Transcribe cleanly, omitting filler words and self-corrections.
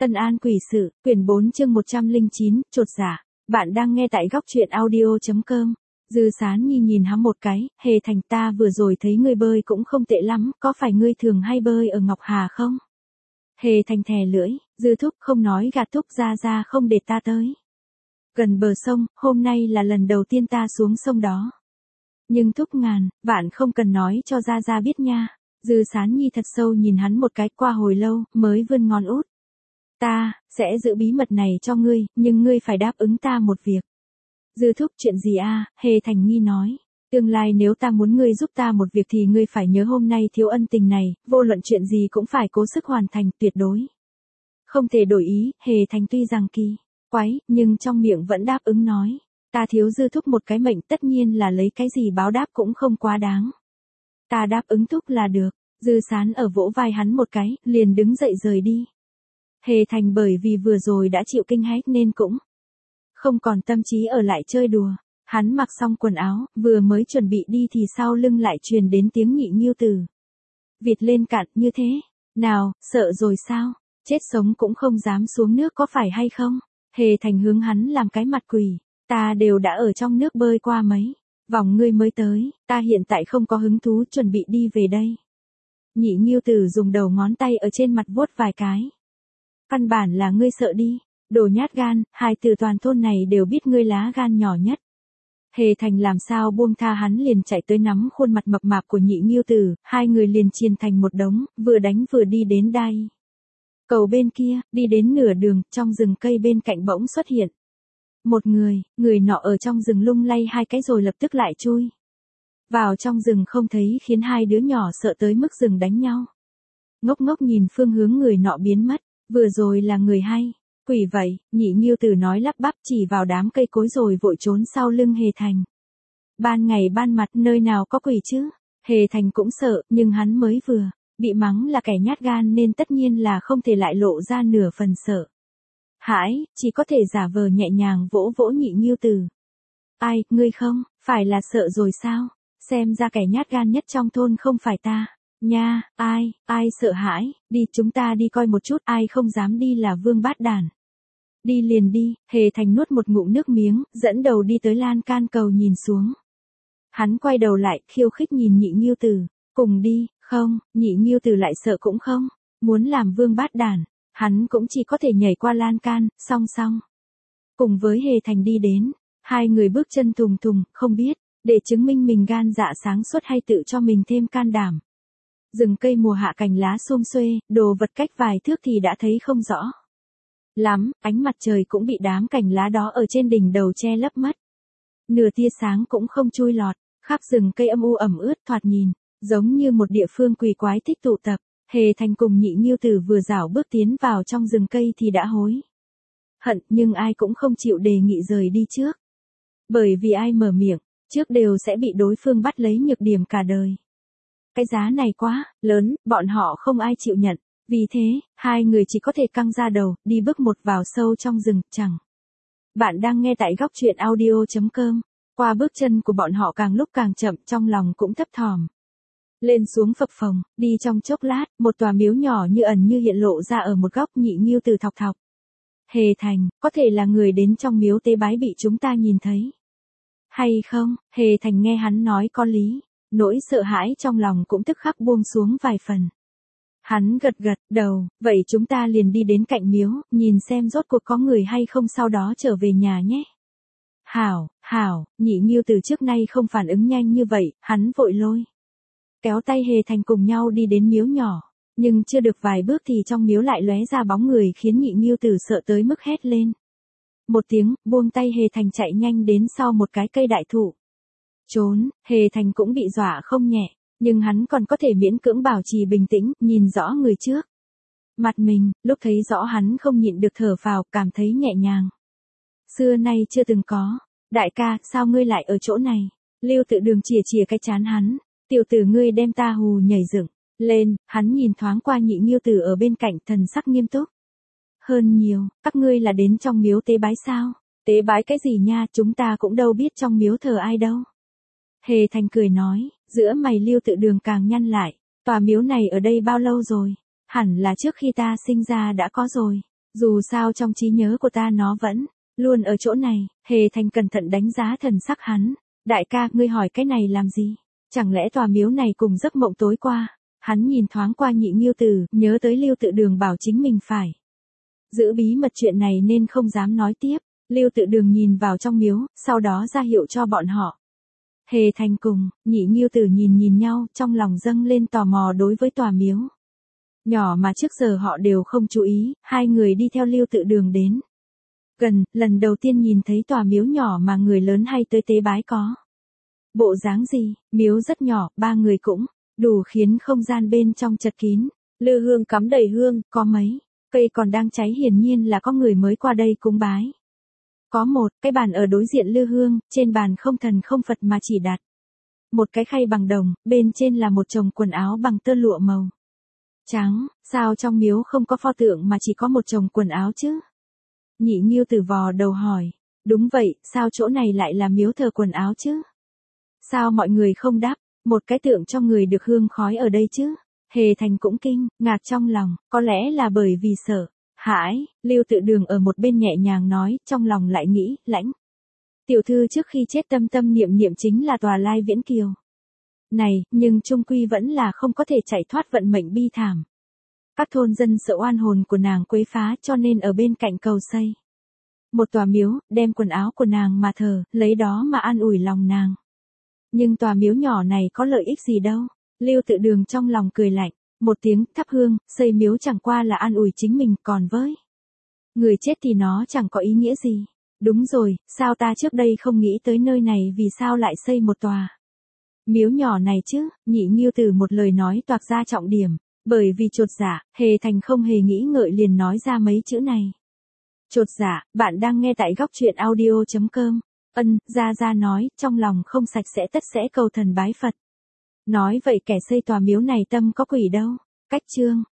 Tân An quỷ sự, quyển 4 chương 109, chột dạ. Bạn đang nghe tại góc truyện audio.com. Dư Sán Nhi nhìn hắn một cái, Hề Thành, ta vừa rồi thấy ngươi bơi cũng không tệ lắm, có phải ngươi thường hay bơi ở Ngọc Hà không? Hề Thành thè lưỡi, Dư thúc không nói gạt thúc, ra không để ta tới. Gần bờ sông, hôm nay là lần đầu tiên ta xuống sông đó. Nhưng thúc ngàn, vạn không cần nói cho ra biết nha. Dư Sán Nhi thật sâu nhìn hắn một cái, qua hồi lâu, mới vươn ngón út. Ta, sẽ giữ bí mật này cho ngươi, nhưng ngươi phải đáp ứng ta một việc. Dư thúc, chuyện gì a? Hề Thành nghi nói. Tương lai nếu ta muốn ngươi giúp ta một việc thì ngươi phải nhớ hôm nay thiếu ân tình này, vô luận chuyện gì cũng phải cố sức hoàn thành, tuyệt đối. Không thể đổi ý. Hề Thành tuy rằng kỳ quái, nhưng trong miệng vẫn đáp ứng nói. Ta thiếu Dư thúc một cái mệnh, tất nhiên là lấy cái gì báo đáp cũng không quá đáng. Ta đáp ứng thúc là được. Dư Sán ở vỗ vai hắn một cái, liền đứng dậy rời đi. Hề Thành bởi vì vừa rồi đã chịu kinh hách nên cũng không còn tâm trí ở lại chơi đùa. Hắn mặc xong quần áo, vừa mới chuẩn bị đi thì sau lưng lại truyền đến tiếng Nhị Nghiêu Tử. Vịt lên cạn, như thế. Nào, sợ rồi sao? Chết sống cũng không dám xuống nước có phải hay không? Hề Thành hướng hắn làm cái mặt quỷ. Ta đều đã ở trong nước bơi qua mấy vòng ngươi mới tới, ta hiện tại không có hứng thú, chuẩn bị đi về đây. Nhị Nghiêu Tử dùng đầu ngón tay ở trên mặt vuốt vài cái. Căn bản là ngươi sợ đi, đồ nhát gan, hai từ toàn thôn này đều biết ngươi lá gan nhỏ nhất. Hề Thành làm sao buông tha hắn, liền chạy tới nắm khuôn mặt mập mạp của Nhị Nghiêu Tử, hai người liền chiên thành một đống, vừa đánh vừa đi đến đai cầu bên kia, đi đến nửa đường, trong rừng cây bên cạnh bỗng xuất hiện một người nọ ở trong rừng lung lay hai cái rồi lập tức lại chui vào trong rừng không thấy, khiến hai đứa nhỏ sợ tới mức dừng đánh nhau. Ngốc ngốc nhìn phương hướng người nọ biến mất. Vừa rồi là người hay quỷ vậy? Nhị Nghiêu Tử nói lắp bắp, chỉ vào đám cây cối rồi vội trốn sau lưng Hề Thành. Ban ngày ban mặt nơi nào có quỷ chứ? Hề Thành cũng sợ, nhưng hắn mới vừa bị mắng là kẻ nhát gan nên tất nhiên là không thể lại lộ ra nửa phần sợ hãi, chỉ có thể giả vờ nhẹ nhàng vỗ vỗ Nhị Nghiêu Tử. Ai, ngươi không phải là sợ rồi sao? Xem ra kẻ nhát gan nhất trong thôn không phải ta nha. Ai sợ hãi, đi chúng ta đi coi một chút, ai không dám đi là vương bát đản. Đi liền đi. Hề Thành nuốt một ngụm nước miếng, dẫn đầu đi tới lan can cầu nhìn xuống. Hắn quay đầu lại, khiêu khích nhìn Nhị Nghiêu Tử, cùng đi, không? Nhị Nghiêu Tử lại sợ cũng không muốn làm vương bát đản, hắn cũng chỉ có thể nhảy qua lan can, song song cùng với Hề Thành đi đến. Hai người bước chân thùng thùng, không biết để chứng minh mình gan dạ sáng suốt hay tự cho mình thêm can đảm. Rừng cây mùa hạ cành lá xum xuê, đồ vật cách vài thước thì đã thấy không rõ lắm, ánh mặt trời cũng bị đám cành lá đó ở trên đỉnh đầu che lấp mất. Nửa tia sáng cũng không chui lọt, khắp rừng cây âm u ẩm ướt, thoạt nhìn giống như một địa phương quỷ quái thích tụ tập. Hề Thành cùng Nhị Nghiêu Tử vừa rảo bước tiến vào trong rừng cây thì đã hối hận, nhưng ai cũng không chịu đề nghị rời đi trước. Bởi vì ai mở miệng trước đều sẽ bị đối phương bắt lấy nhược điểm cả đời. Cái giá này quá lớn, bọn họ không ai chịu nhận. Vì thế, hai người chỉ có thể căng ra đầu, đi bước một vào sâu trong rừng. Chẳng bạn đang nghe tại góc truyện audio.com. Qua bước chân của bọn họ càng lúc càng chậm, trong lòng cũng thấp thỏm. Lên xuống phập phồng, đi trong chốc lát, một tòa miếu nhỏ như ẩn như hiện lộ ra ở một góc. Nhị Nghiêu Tử thọc thọc. Hề Thành, có thể là người đến trong miếu tế bái bị chúng ta nhìn thấy hay không? Hề Thành nghe hắn nói có lý, nỗi sợ hãi trong lòng cũng tức khắc buông xuống vài phần. Hắn gật đầu, vậy chúng ta liền đi đến cạnh miếu, nhìn xem rốt cuộc có người hay không, sau đó trở về nhà nhé. Hảo. Nhị Nghiêu Tử trước nay không phản ứng nhanh như vậy, hắn vội lôi kéo tay Hề Thành cùng nhau đi đến miếu nhỏ. Nhưng chưa được vài bước thì trong miếu lại lóe ra bóng người, khiến Nhị Nghiêu Tử sợ tới mức hét lên một tiếng, buông tay Hề Thành chạy nhanh đến sau một cái cây đại thụ. Trốn. Hề Thành cũng bị dọa không nhẹ, nhưng hắn còn có thể miễn cưỡng bảo trì bình tĩnh, nhìn rõ người trước mặt mình, lúc thấy rõ hắn không nhịn được thở phào, cảm thấy nhẹ nhàng. Xưa nay chưa từng có. Đại ca, sao ngươi lại ở chỗ này? Lưu Tự Đường chìa cái trán hắn. Tiểu tử ngươi đem ta hù nhảy dựng lên. Hắn nhìn thoáng qua Nhị Nghiêu Tử ở bên cạnh, thần sắc nghiêm túc hơn nhiều. Các ngươi là đến trong miếu tế bái sao? Tế bái cái gì nha, chúng ta cũng đâu biết trong miếu thờ ai đâu. Hề Thành cười nói, giữa mày Lưu Tự Đường càng nhăn lại. Tòa miếu này ở đây bao lâu rồi? Hẳn là trước khi ta sinh ra đã có rồi. Dù sao trong trí nhớ của ta nó vẫn luôn ở chỗ này. Hề Thành cẩn thận đánh giá thần sắc hắn. Đại ca, ngươi hỏi cái này làm gì? Chẳng lẽ tòa miếu này cùng giấc mộng tối qua? Hắn nhìn thoáng qua Nhị Nghiêu Tử, nhớ tới Lưu Tự Đường bảo chính mình phải giữ bí mật chuyện này nên không dám nói tiếp. Lưu Tự Đường nhìn vào trong miếu, sau đó ra hiệu cho bọn họ. Hề Thành cùng Nhị Nghiêu Tử nhìn nhau, trong lòng dâng lên tò mò đối với tòa miếu nhỏ mà trước giờ họ đều không chú ý. Hai người đi theo Lưu Tự Đường đến gần, lần đầu tiên nhìn thấy tòa miếu nhỏ mà người lớn hay tới tế bái có bộ dáng gì. Miếu rất nhỏ, ba người cũng đủ khiến không gian bên trong chật kín. Lư hương cắm đầy hương, có mấy cây còn đang cháy, hiển nhiên là có người mới qua đây cúng bái. Có một cái bàn ở đối diện lư hương, trên bàn không thần không Phật mà chỉ đặt một cái khay bằng đồng, bên trên là một chồng quần áo bằng tơ lụa màu trắng. Sao trong miếu không có pho tượng mà chỉ có một chồng quần áo chứ? Nhị Nghiêu Tử vò đầu hỏi. Đúng vậy, sao chỗ này lại là miếu thờ quần áo chứ? Sao mọi người không đắp một cái tượng cho người được hương khói ở đây chứ? Hề Thành cũng kinh ngạc trong lòng, có lẽ là bởi vì sợ hãi. Lưu Tự Đường ở một bên nhẹ nhàng nói, trong lòng lại nghĩ, Lãnh tiểu thư trước khi chết tâm tâm niệm niệm chính là tòa Lai Viễn Kiều này, nhưng chung quy vẫn là không có thể chạy thoát vận mệnh bi thảm. Các thôn dân sợ oan hồn của nàng quấy phá, cho nên ở bên cạnh cầu xây một tòa miếu, đem quần áo của nàng mà thờ, lấy đó mà an ủi lòng nàng. Nhưng tòa miếu nhỏ này có lợi ích gì đâu? Lưu Tự Đường trong lòng cười lạnh một tiếng, thắp hương, xây miếu chẳng qua là an ủi chính mình, còn với người chết thì nó chẳng có ý nghĩa gì. Đúng rồi, sao ta trước đây không nghĩ tới nơi này, vì sao lại xây một tòa miếu nhỏ này chứ? Nhị Nghiêu Tử một lời nói toạc ra trọng điểm, bởi vì chột dạ, Hề Thành không hề nghĩ ngợi liền nói ra mấy chữ này. Chột dạ, bạn đang nghe tại góc truyện audio.com. Gia nói, trong lòng không sạch sẽ tất sẽ cầu thần bái Phật. Nói vậy kẻ xây tòa miếu này tâm có quỷ đâu. Cách chương